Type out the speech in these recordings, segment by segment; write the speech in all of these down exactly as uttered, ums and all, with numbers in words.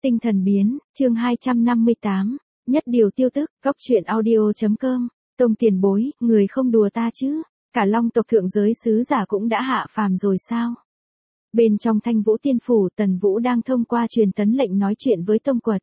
Tinh thần biến, chương hai trăm năm mươi tám, nhất điều tiêu tức, góc truyện audio.com, Tông tiền bối, người không đùa ta chứ, cả Long tộc thượng giới sứ giả cũng đã hạ phàm rồi sao? Bên trong Thanh Vũ Tiên Phủ, Tần Vũ đang thông qua truyền tấn lệnh nói chuyện với Tông Quật.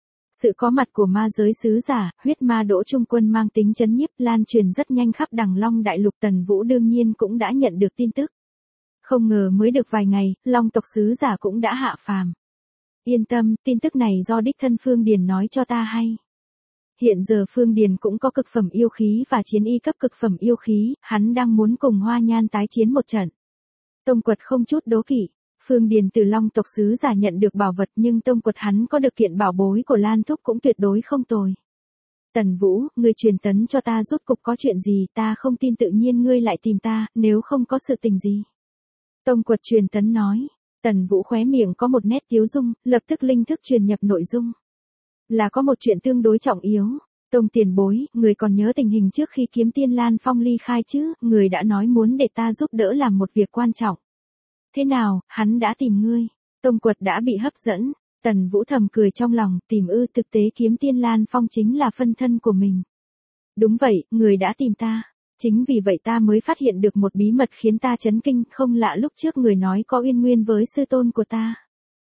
Sự có mặt của ma giới sứ giả, huyết ma Đỗ Trung Quân mang tính chấn nhiếp lan truyền rất nhanh khắp Đằng Long Đại Lục. Tần Vũ đương nhiên cũng đã nhận được tin tức. Không ngờ mới được vài ngày, Long tộc sứ giả cũng đã hạ phàm. Yên tâm, tin tức này do đích thân Phương Điền nói cho ta hay. Hiện giờ Phương Điền cũng có cực phẩm yêu khí và chiến y cấp cực phẩm yêu khí, hắn đang muốn cùng Hoa Nhan tái chiến một trận. Tông Quật không chút đố kỵ, Phương Điền từ Long tộc sứ giả nhận được bảo vật, nhưng Tông Quật hắn có được kiện bảo bối của Lan Thúc cũng tuyệt đối không tồi. Tần Vũ, ngươi truyền tấn cho ta rốt cục có chuyện gì, ta không tin tự nhiên ngươi lại tìm ta, nếu không có sự tình gì. Tông Quật truyền tấn nói. Tần Vũ khóe miệng có một nét tiếu dung, lập tức linh thức truyền nhập nội dung. Là có một chuyện tương đối trọng yếu. Tông tiền bối, người còn nhớ tình hình trước khi Kiếm Tiên Lan Phong ly khai chứ, người đã nói muốn để ta giúp đỡ làm một việc quan trọng. Thế nào, hắn đã tìm ngươi? Tông Quật đã bị hấp dẫn. Tần Vũ thầm cười trong lòng, tìm ư, thực tế Kiếm Tiên Lan Phong chính là phân thân của mình. Đúng vậy, người đã tìm ta. Chính vì vậy ta mới phát hiện được một bí mật khiến ta chấn kinh, không lạ lúc trước người nói có uyên nguyên với sư tôn của ta.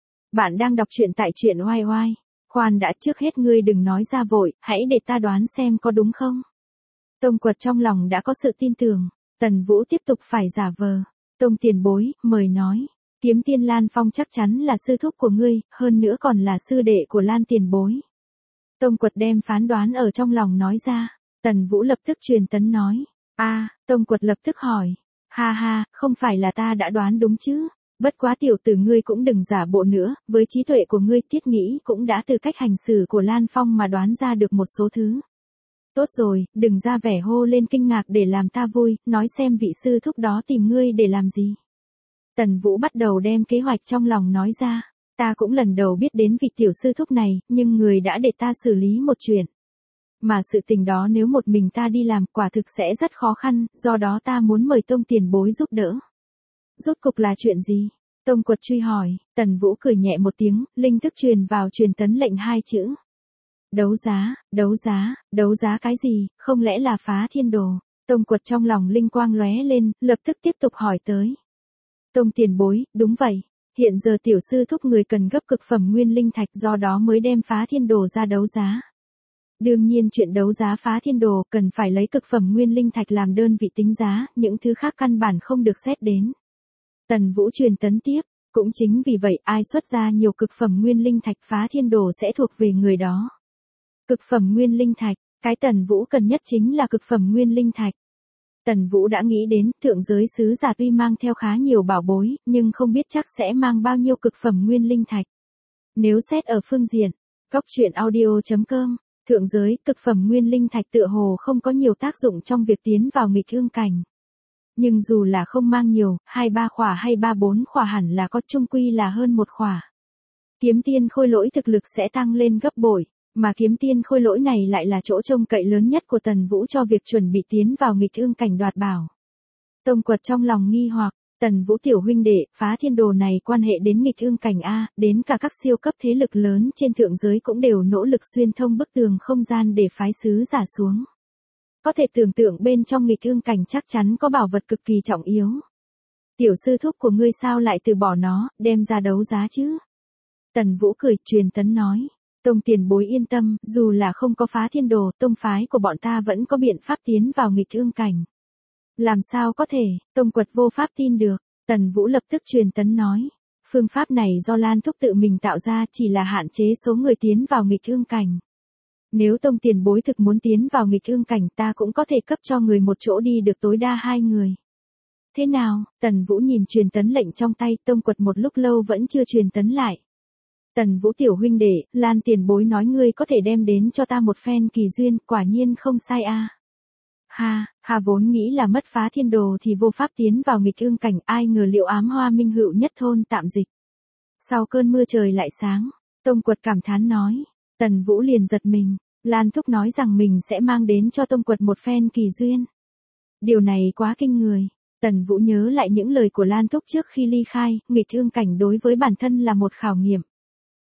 Bạn đang đọc truyện tại truyện oai oai. Khoan đã, trước hết ngươi đừng nói ra vội, hãy để ta đoán xem có đúng không. Tông Quật trong lòng đã có sự tin tưởng. Tần Vũ tiếp tục phải giả vờ. Tông tiền bối, mời nói. Kiếm Tiên Lan Phong chắc chắn là sư thúc của ngươi, hơn nữa còn là sư đệ của Lan tiền bối. Tông Quật đem phán đoán ở trong lòng nói ra. Tần Vũ lập tức truyền tấn nói. A, à, Tông Quật lập tức hỏi. Ha ha, không phải là ta đã đoán đúng chứ. Bất quá tiểu tử ngươi cũng đừng giả bộ nữa, với trí tuệ của ngươi Tiết nghĩ cũng đã từ cách hành xử của Lan Phong mà đoán ra được một số thứ. Tốt rồi, đừng ra vẻ hô lên kinh ngạc để làm ta vui, nói xem vị sư thúc đó tìm ngươi để làm gì. Tần Vũ bắt đầu đem kế hoạch trong lòng nói ra. Ta cũng lần đầu biết đến vị tiểu sư thúc này, nhưng người đã để ta xử lý một chuyện. Mà sự tình đó nếu một mình ta đi làm quả thực sẽ rất khó khăn, do đó ta muốn mời Tông tiền bối giúp đỡ. Rốt cục là chuyện gì? Tông Quật truy hỏi. Tần Vũ cười nhẹ một tiếng, linh thức truyền vào truyền tấn lệnh hai chữ. Đấu giá, đấu giá, đấu giá cái gì, không lẽ là phá thiên đồ? Tông Quật trong lòng linh quang lóe lên, lập tức tiếp tục hỏi tới. Tông tiền bối, đúng vậy. Hiện giờ tiểu sư thúc người cần gấp cực phẩm nguyên linh thạch, do đó mới đem phá thiên đồ ra đấu giá. Đương nhiên chuyện đấu giá phá thiên đồ cần phải lấy cực phẩm nguyên linh thạch làm đơn vị tính giá, những thứ khác căn bản không được xét đến. Tần Vũ truyền tấn tiếp, cũng chính vì vậy ai xuất ra nhiều cực phẩm nguyên linh thạch phá thiên đồ sẽ thuộc về người đó. Cực phẩm nguyên linh thạch, cái Tần Vũ cần nhất chính là cực phẩm nguyên linh thạch. Tần Vũ đã nghĩ đến, thượng giới sứ giả tuy mang theo khá nhiều bảo bối, nhưng không biết chắc sẽ mang bao nhiêu cực phẩm nguyên linh thạch. Nếu xét ở phương diện, góc truyện audio.com, thượng giới, cực phẩm nguyên linh thạch tựa hồ không có nhiều tác dụng trong việc tiến vào nghịch ương cảnh. Nhưng dù là không mang nhiều, hai ba khỏa hay ba bốn khỏa hẳn là có, chung quy là hơn một khỏa. Kiếm tiên khôi lỗi thực lực sẽ tăng lên gấp bội, mà kiếm tiên khôi lỗi này lại là chỗ trông cậy lớn nhất của Tần Vũ cho việc chuẩn bị tiến vào nghịch ương cảnh đoạt bảo. Tông Quật trong lòng nghi hoặc, Tần Vũ tiểu huynh đệ, phá thiên đồ này quan hệ đến nghịch ương cảnh A, đến cả các siêu cấp thế lực lớn trên thượng giới cũng đều nỗ lực xuyên thông bức tường không gian để phái sứ giả xuống. Có thể tưởng tượng bên trong nghịch ương cảnh chắc chắn có bảo vật cực kỳ trọng yếu. Tiểu sư thúc của ngươi sao lại từ bỏ nó, đem ra đấu giá chứ? Tần Vũ cười truyền tấn nói. Tông tiền bối yên tâm, dù là không có phá thiên đồ, tông phái của bọn ta vẫn có biện pháp tiến vào nghịch ương cảnh. Làm sao có thể, Tông Quật vô pháp tin được. Tần Vũ lập tức truyền tấn nói. Phương pháp này do Lan Thúc tự mình tạo ra, chỉ là hạn chế số người tiến vào nghịch ương cảnh. Nếu Tông tiền bối thực muốn tiến vào nghịch ương cảnh, ta cũng có thể cấp cho người một chỗ đi được tối đa hai người. Thế nào? Tần Vũ nhìn truyền tấn lệnh trong tay, Tông Quật một lúc lâu vẫn chưa truyền tấn lại. Tần Vũ tiểu huynh đệ, Lan tiền bối nói ngươi có thể đem đến cho ta một phen kỳ duyên, quả nhiên không sai a. À. Ha, ha vốn nghĩ là mất phá thiên đồ thì vô pháp tiến vào nghịch ương cảnh, ai ngờ Liệu Ám Hoa Minh Hữu nhất thôn tạm dịch. Sau cơn mưa trời lại sáng, Tông Quật cảm thán nói. Tần Vũ liền giật mình, Lan Thúc nói rằng mình sẽ mang đến cho Tông Quật một phen kỳ duyên. Điều này quá kinh người. Tần Vũ nhớ lại những lời của Lan Thúc trước khi ly khai, nghịch ương cảnh đối với bản thân là một khảo nghiệm.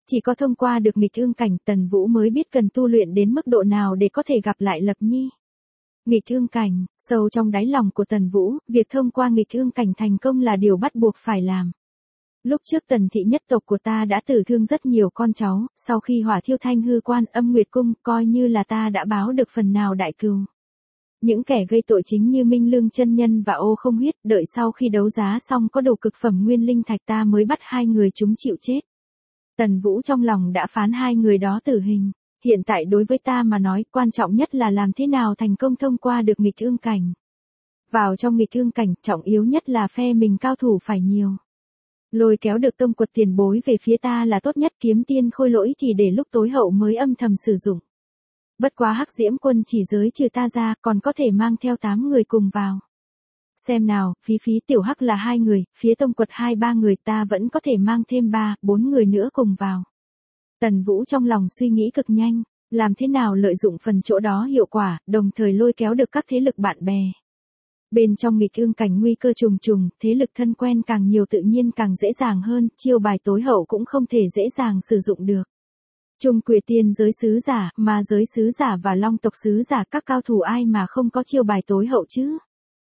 Chỉ có thông qua được nghịch ương cảnh, Tần Vũ mới biết cần tu luyện đến mức độ nào để có thể gặp lại Lập Nhi. Nghịch ương cảnh, sâu trong đáy lòng của Tần Vũ, việc thông qua nghịch ương cảnh thành công là điều bắt buộc phải làm. Lúc trước Tần thị nhất tộc của ta đã tử thương rất nhiều con cháu, sau khi hỏa thiêu Thanh Hư Quan, Âm Nguyệt Cung, coi như là ta đã báo được phần nào đại cừu. Những kẻ gây tội chính như Minh Lương chân nhân và Ô Không Huyết, đợi sau khi đấu giá xong có đồ cực phẩm nguyên linh thạch ta mới bắt hai người chúng chịu chết. Tần Vũ trong lòng đã phán hai người đó tử hình. Hiện tại đối với ta mà nói, quan trọng nhất là làm thế nào thành công thông qua được nghịch ương cảnh. Vào trong nghịch ương cảnh, trọng yếu nhất là phe mình cao thủ phải nhiều. Lôi kéo được tông quật tiền bối về phía ta là tốt nhất, kiếm tiên khôi lỗi thì để lúc tối hậu mới âm thầm sử dụng. Bất quá Hắc Diễm quân chỉ giới trừ ta ra, còn có thể mang theo tám người cùng vào. Xem nào, Phí Phí Tiểu Hắc là hai người, phía tông quật hai ba người, ta vẫn có thể mang thêm ba, bốn người nữa cùng vào. Tần Vũ trong lòng suy nghĩ cực nhanh, làm thế nào lợi dụng phần chỗ đó hiệu quả, đồng thời lôi kéo được các thế lực bạn bè. Bên trong nghịch ương cảnh nguy cơ trùng trùng, thế lực thân quen càng nhiều tự nhiên càng dễ dàng hơn, chiêu bài tối hậu cũng không thể dễ dàng sử dụng được. Trung Quỷ tiên giới sứ giả, ma giới sứ giả và long tộc sứ giả, các cao thủ ai mà không có chiêu bài tối hậu chứ?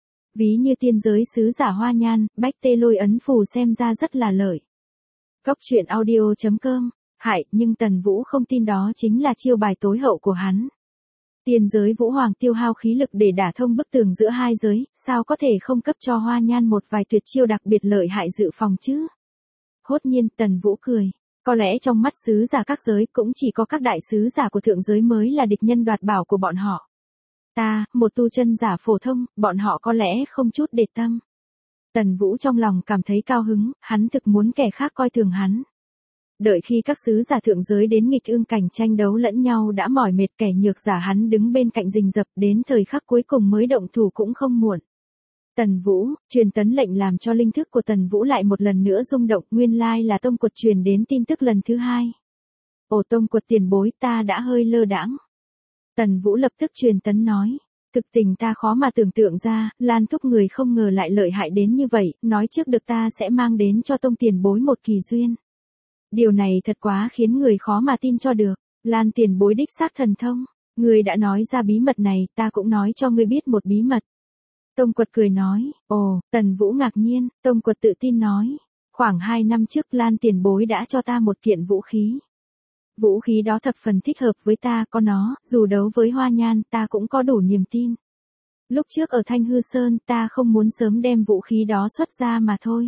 Ví như tiên giới sứ giả Hoa Nhan, Bách Tê Lôi ấn phù xem ra rất là lợi. Cốc truyện audio chấm com. Hại, nhưng Tần Vũ không tin đó chính là chiêu bài tối hậu của hắn. Tiên giới Vũ Hoàng tiêu hao khí lực để đả thông bức tường giữa hai giới, sao có thể không cấp cho Hoa Nhan một vài tuyệt chiêu đặc biệt lợi hại dự phòng chứ? Hốt nhiên Tần Vũ cười. Có lẽ trong mắt sứ giả các giới cũng chỉ có các đại sứ giả của thượng giới mới là địch nhân đoạt bảo của bọn họ. Ta, một tu chân giả phổ thông, bọn họ có lẽ không chút để tâm. Tần Vũ trong lòng cảm thấy cao hứng, hắn thực muốn kẻ khác coi thường hắn. Đợi khi các sứ giả thượng giới đến nghịch ương cảnh tranh đấu lẫn nhau đã mỏi mệt, kẻ nhược giả hắn đứng bên cạnh rình rập, đến thời khắc cuối cùng mới động thủ cũng không muộn. Tần Vũ, truyền tấn lệnh làm cho linh thức của Tần Vũ lại một lần nữa rung động, nguyên lai là tông quật truyền đến tin tức lần thứ hai. Ồ tông quật tiền bối, ta đã hơi lơ đãng. Tần Vũ lập tức truyền tấn nói. Thực tình ta khó mà tưởng tượng ra, Lan thúc người không ngờ lại lợi hại đến như vậy, nói trước được ta sẽ mang đến cho tông tiền bối một kỳ duyên. Điều này thật quá khiến người khó mà tin cho được. Lan tiền bối đích xác thần thông. Người đã nói ra bí mật này, ta cũng nói cho ngươi biết một bí mật. Tông quật cười nói. Ồ, Tần Vũ ngạc nhiên, tông quật tự tin nói. Khoảng hai năm trước Lan tiền bối đã cho ta một kiện vũ khí. Vũ khí đó thập phần thích hợp với ta, có nó, dù đấu với Hoa Nhan ta cũng có đủ niềm tin. Lúc trước ở Thanh Hư Sơn ta không muốn sớm đem vũ khí đó xuất ra mà thôi.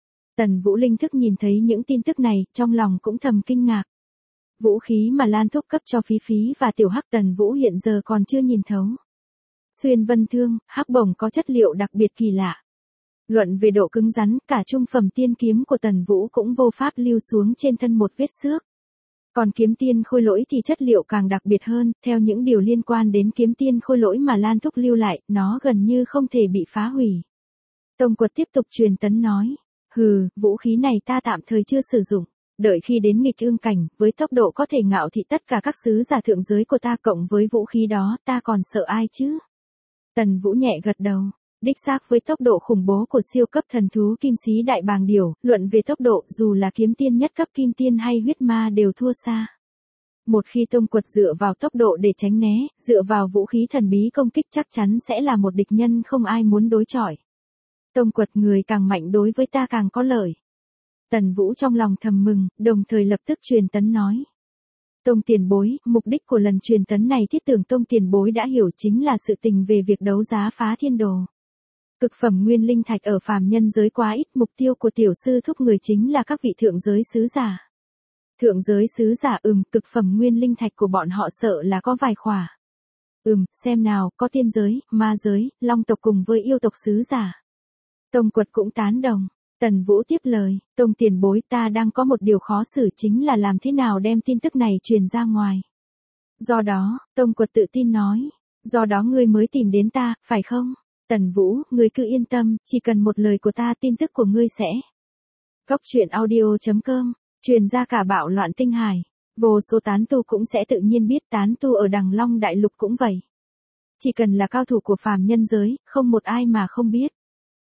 Tần Vũ linh thức nhìn thấy những tin tức này, trong lòng cũng thầm kinh ngạc. Vũ khí mà Lan thúc cấp cho Phí Phí và Tiểu Hắc Tần Vũ hiện giờ còn chưa nhìn thấu. Xuyên vân thương, hắc bổng có chất liệu đặc biệt kỳ lạ. Luận về độ cứng rắn, cả trung phẩm tiên kiếm của Tần Vũ cũng vô pháp lưu xuống trên thân một vết xước. Còn kiếm tiên khôi lỗi thì chất liệu càng đặc biệt hơn, theo những điều liên quan đến kiếm tiên khôi lỗi mà Lan thúc lưu lại, nó gần như không thể bị phá hủy. Tông quật tiếp tục truyền tấn nói. Hừ, vũ khí này ta tạm thời chưa sử dụng. Đợi khi đến nghịch ương cảnh, với tốc độ có thể ngạo thị tất cả các sứ giả thượng giới của ta cộng với vũ khí đó, ta còn sợ ai chứ? Tần Vũ nhẹ gật đầu. Đích xác với tốc độ khủng bố của siêu cấp thần thú kim sĩ đại bàng điểu, luận về tốc độ dù là kiếm tiên nhất cấp kim tiên hay huyết ma đều thua xa. Một khi tông quật dựa vào tốc độ để tránh né, dựa vào vũ khí thần bí công kích chắc chắn sẽ là một địch nhân không ai muốn đối chọi. Tông quật người càng mạnh đối với ta càng có lợi. Tần Vũ trong lòng thầm mừng, đồng thời lập tức truyền tấn nói. Tông tiền bối, mục đích của lần truyền tấn này thiết tưởng tông tiền bối đã hiểu chính là sự tình về việc đấu giá phá thiên đồ. Cực phẩm nguyên linh thạch ở phàm nhân giới quá ít, mục tiêu của tiểu sư thúc người chính là các vị thượng giới sứ giả. Thượng giới sứ giả ừm, cực phẩm nguyên linh thạch của bọn họ sợ là có vài khỏa. Ừm, xem nào, có tiên giới, ma giới, long tộc cùng với yêu tộc sứ giả. Tông quật cũng tán đồng. Tần Vũ tiếp lời, tông tiền bối ta đang có một điều khó xử chính là làm thế nào đem tin tức này truyền ra ngoài. Do đó, tông quật tự tin nói, do đó ngươi mới tìm đến ta, phải không? Tần Vũ, ngươi cứ yên tâm, chỉ cần một lời của ta tin tức của ngươi sẽ. Cốc truyện audio chấm com, truyền ra cả bạo loạn tinh hải. Vô số tán tu cũng sẽ tự nhiên biết, tán tu ở Đằng Long Đại Lục cũng vậy. Chỉ cần là cao thủ của phàm nhân giới, không một ai mà không biết.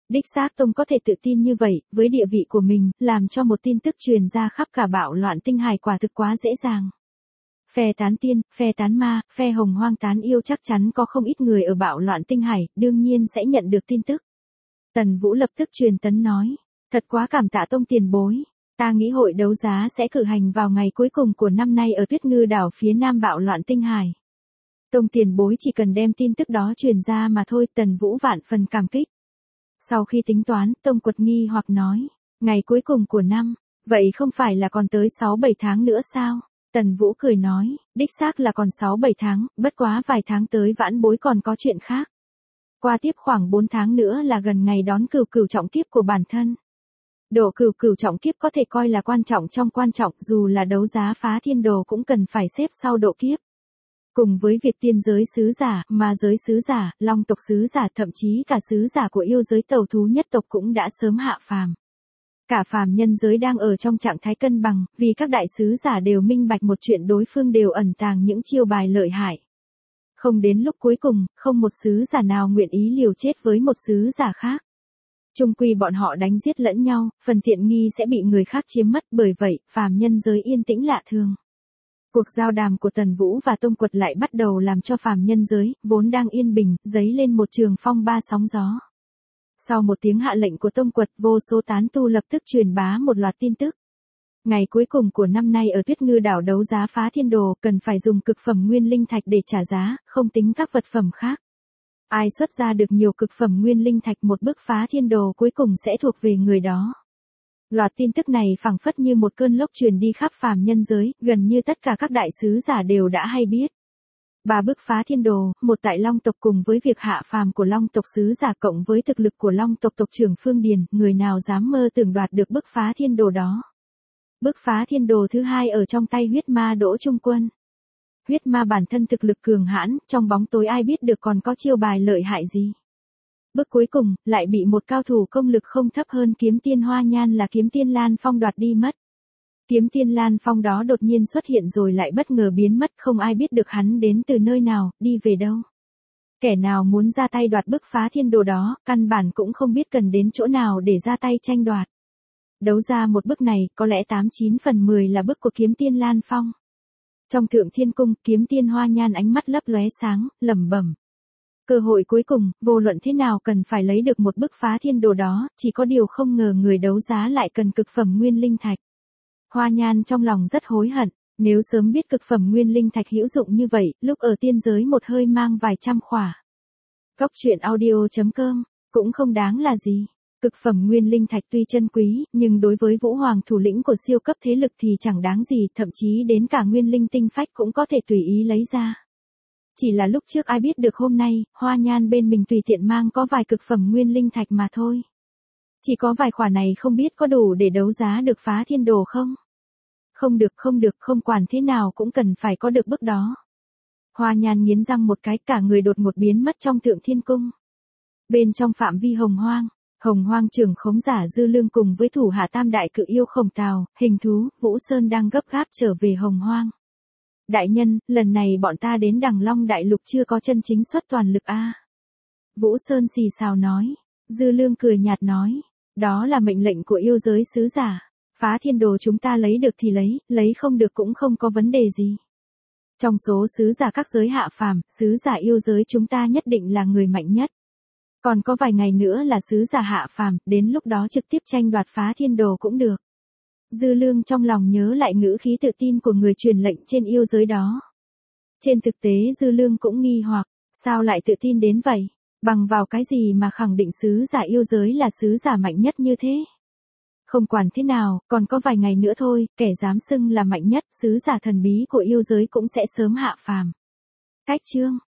Đích xác Tông có thể tự tin như vậy, với địa vị của mình, làm cho một tin tức truyền ra khắp cả bạo loạn tinh hải quả thực quá dễ dàng. Phe tán tiên, phe tán ma, phe hồng hoang tán yêu chắc chắn có không ít người ở bạo loạn tinh hải, đương nhiên sẽ nhận được tin tức. Tần Vũ lập tức truyền tấn nói, thật quá cảm tạ Tông tiền bối. Ta nghĩ hội đấu giá sẽ cử hành vào ngày cuối cùng của năm nay ở Tuyết Ngư đảo phía nam bạo loạn tinh hải. Tông tiền bối chỉ cần đem tin tức đó truyền ra mà thôi, Tần Vũ vạn phần cảm kích. Sau khi tính toán, Tông Quật nghi hoặc nói, ngày cuối cùng của năm, vậy không phải là còn tới sáu bảy tháng nữa sao? Tần Vũ cười nói, đích xác là còn sáu bảy tháng, bất quá vài tháng tới vãn bối còn có chuyện khác. Qua tiếp khoảng bốn tháng nữa là gần ngày đón cửu cửu trọng kiếp của bản thân. Độ cửu cửu trọng kiếp có thể coi là quan trọng trong quan trọng, dù là đấu giá phá thiên đồ cũng cần phải xếp sau độ kiếp. Cùng với việc tiên giới sứ giả, ma giới sứ giả, long tộc sứ giả, thậm chí cả sứ giả của yêu giới tẩu thú nhất tộc cũng đã sớm hạ phàm. Cả phàm nhân giới đang ở trong trạng thái cân bằng, vì các đại sứ giả đều minh bạch một chuyện, đối phương đều ẩn tàng những chiêu bài lợi hại. Không đến lúc cuối cùng, không một sứ giả nào nguyện ý liều chết với một sứ giả khác. Chung quy bọn họ đánh giết lẫn nhau, phần tiện nghi sẽ bị người khác chiếm mất, bởi vậy, phàm nhân giới yên tĩnh lạ thường. Cuộc giao đàm của Tần Vũ và Tông Quật lại bắt đầu làm cho phàm nhân giới, vốn đang yên bình, dấy lên một trường phong ba sóng gió. Sau một tiếng hạ lệnh của Tông Quật, vô số tán tu lập tức truyền bá một loạt tin tức. Ngày cuối cùng của năm nay ở Tuyết Ngư đảo đấu giá phá thiên đồ, cần phải dùng cực phẩm nguyên linh thạch để trả giá, không tính các vật phẩm khác. Ai xuất ra được nhiều cực phẩm nguyên linh thạch, một bức phá thiên đồ cuối cùng sẽ thuộc về người đó. Loạt tin tức này phảng phất như một cơn lốc truyền đi khắp phàm nhân giới, gần như tất cả các đại sứ giả đều đã hay biết. Ba bức phá thiên đồ, một tại Long tộc cùng với việc hạ phàm của Long tộc sứ giả cộng với thực lực của Long tộc tộc trưởng Phương Điền, người nào dám mơ tưởng đoạt được bức phá thiên đồ đó. Bức phá thiên đồ thứ hai ở trong tay huyết ma Đỗ Trung Quân. Huyết ma bản thân thực lực cường hãn, trong bóng tối ai biết được còn có chiêu bài lợi hại gì. Bước cuối cùng, lại bị một cao thủ công lực không thấp hơn kiếm tiên Hoa Nhan là kiếm tiên Lan Phong đoạt đi mất. Kiếm tiên Lan Phong đó đột nhiên xuất hiện rồi lại bất ngờ biến mất, không ai biết được hắn đến từ nơi nào, đi về đâu. Kẻ nào muốn ra tay đoạt bức phá thiên đồ đó, căn bản cũng không biết cần đến chỗ nào để ra tay tranh đoạt. Đấu ra một bức này, có lẽ tám chín phần mười là bức của kiếm tiên Lan Phong. Trong Thượng Thiên Cung, kiếm tiên Hoa Nhan ánh mắt lấp lóe sáng, lẩm bẩm. Cơ hội cuối cùng, vô luận thế nào cần phải lấy được một bức phá thiên đồ đó, chỉ có điều không ngờ người đấu giá lại cần cực phẩm nguyên linh thạch. Hoa Nhan trong lòng rất hối hận, nếu sớm biết cực phẩm nguyên linh thạch hữu dụng như vậy, lúc ở tiên giới một hơi mang vài trăm khỏa. Góc truyện audio chấm com, cũng không đáng là gì. Cực phẩm nguyên linh thạch tuy chân quý, nhưng đối với Vũ Hoàng thủ lĩnh của siêu cấp thế lực thì chẳng đáng gì, thậm chí đến cả nguyên linh tinh phách cũng có thể tùy ý lấy ra. Chỉ là lúc trước ai biết được hôm nay, Hoa Nhan bên mình tùy tiện mang có vài cực phẩm nguyên linh thạch mà thôi. Chỉ có vài khỏa này không biết có đủ để đấu giá được phá thiên đồ không? Không được không được, không quản thế nào cũng cần phải có được bức đó. Hoa Nhan nghiến răng một cái, cả người đột ngột biến mất trong Thượng Thiên Cung. Bên trong phạm vi hồng hoang, hồng hoang trưởng khống giả Dư Lương cùng với thủ hạ tam đại cự yêu Khổng Tào, Hình Thú, Vũ Sơn đang gấp gáp trở về hồng hoang. Đại nhân, lần này bọn ta đến Đằng Long Đại Lục chưa có chân chính xuất toàn lực a. Vũ Sơn xì xào nói. Dư Lương cười nhạt nói. Đó là mệnh lệnh của yêu giới sứ giả. Phá thiên đồ chúng ta lấy được thì lấy, lấy không được cũng không có vấn đề gì. Trong số sứ giả các giới hạ phàm, sứ giả yêu giới chúng ta nhất định là người mạnh nhất. Còn có vài ngày nữa là sứ giả hạ phàm, đến lúc đó trực tiếp tranh đoạt phá thiên đồ cũng được. Dư Lương trong lòng nhớ lại ngữ khí tự tin của người truyền lệnh trên yêu giới đó. Trên thực tế Dư Lương cũng nghi hoặc, sao lại tự tin đến vậy? Bằng vào cái gì mà khẳng định sứ giả yêu giới là sứ giả mạnh nhất như thế? Không quản thế nào, còn có vài ngày nữa thôi, kẻ dám xưng là mạnh nhất, sứ giả thần bí của yêu giới cũng sẽ sớm hạ phàm. Cách chương